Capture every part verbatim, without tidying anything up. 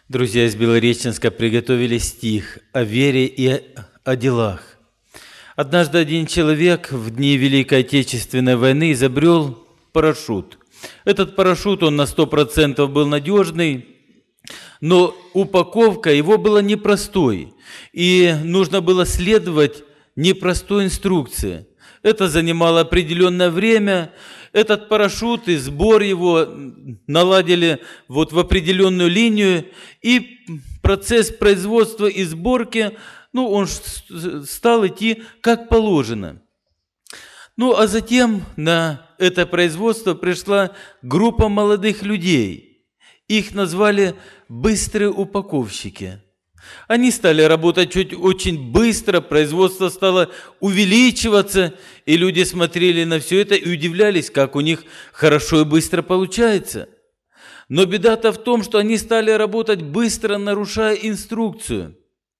Друзья из Белореченска приготовили стих о вере и о делах. Однажды один человек в дни Великой Отечественной войны изобрел парашют. Этот парашют, он на сто процентов был надежный, но упаковка его была непростой, и нужно было следовать непростой инструкции. Это занимало определенное время. Этот парашют и сбор его наладили вот в определенную линию, и процесс производства и сборки, ну, он стал идти как положено. Ну, а затем на это производство пришла группа молодых людей. Их назвали «быстрые упаковщики». Они стали работать чуть очень быстро, производство стало увеличиваться, и люди смотрели на все это и удивлялись, как у них хорошо и быстро получается. Но беда-то в том, что они стали работать быстро, нарушая инструкцию.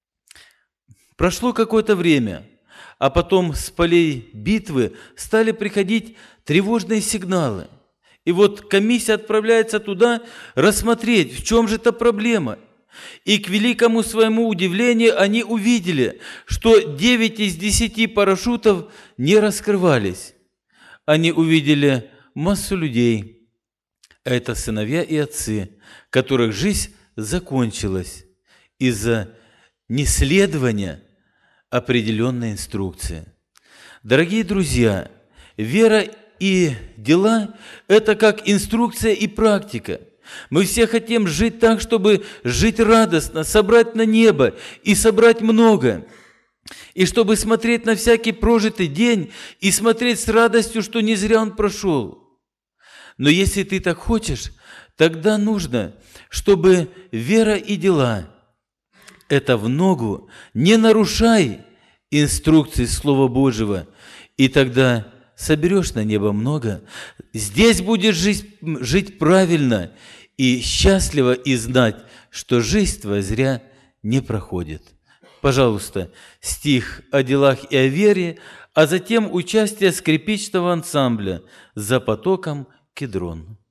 Прошло какое-то время, а потом с полей битвы стали приходить тревожные сигналы. И вот комиссия отправляется туда рассмотреть, в чем же эта проблема. И к великому своему удивлению они увидели, что девять из десяти парашютов не раскрывались. Они увидели массу людей. Это сыновья и отцы, которых жизнь закончилась из-за неследования определенной инструкции. Дорогие друзья, вера и дела – это как инструкция и практика. Мы все хотим жить так, чтобы жить радостно, собрать на небо и собрать много. И чтобы смотреть на всякий прожитый день и смотреть с радостью, что не зря он прошел. Но если ты так хочешь, тогда нужно, чтобы вера и дела – это в ногу, не нарушай инструкции Слова Божьего, и тогда соберешь на небо много, здесь будешь жить, жить правильно и счастливо, и знать, что жизнь твоя зря не проходит. Пожалуйста, стих о делах и о вере, а затем участие скрипичного ансамбля «За потоком Кедрон».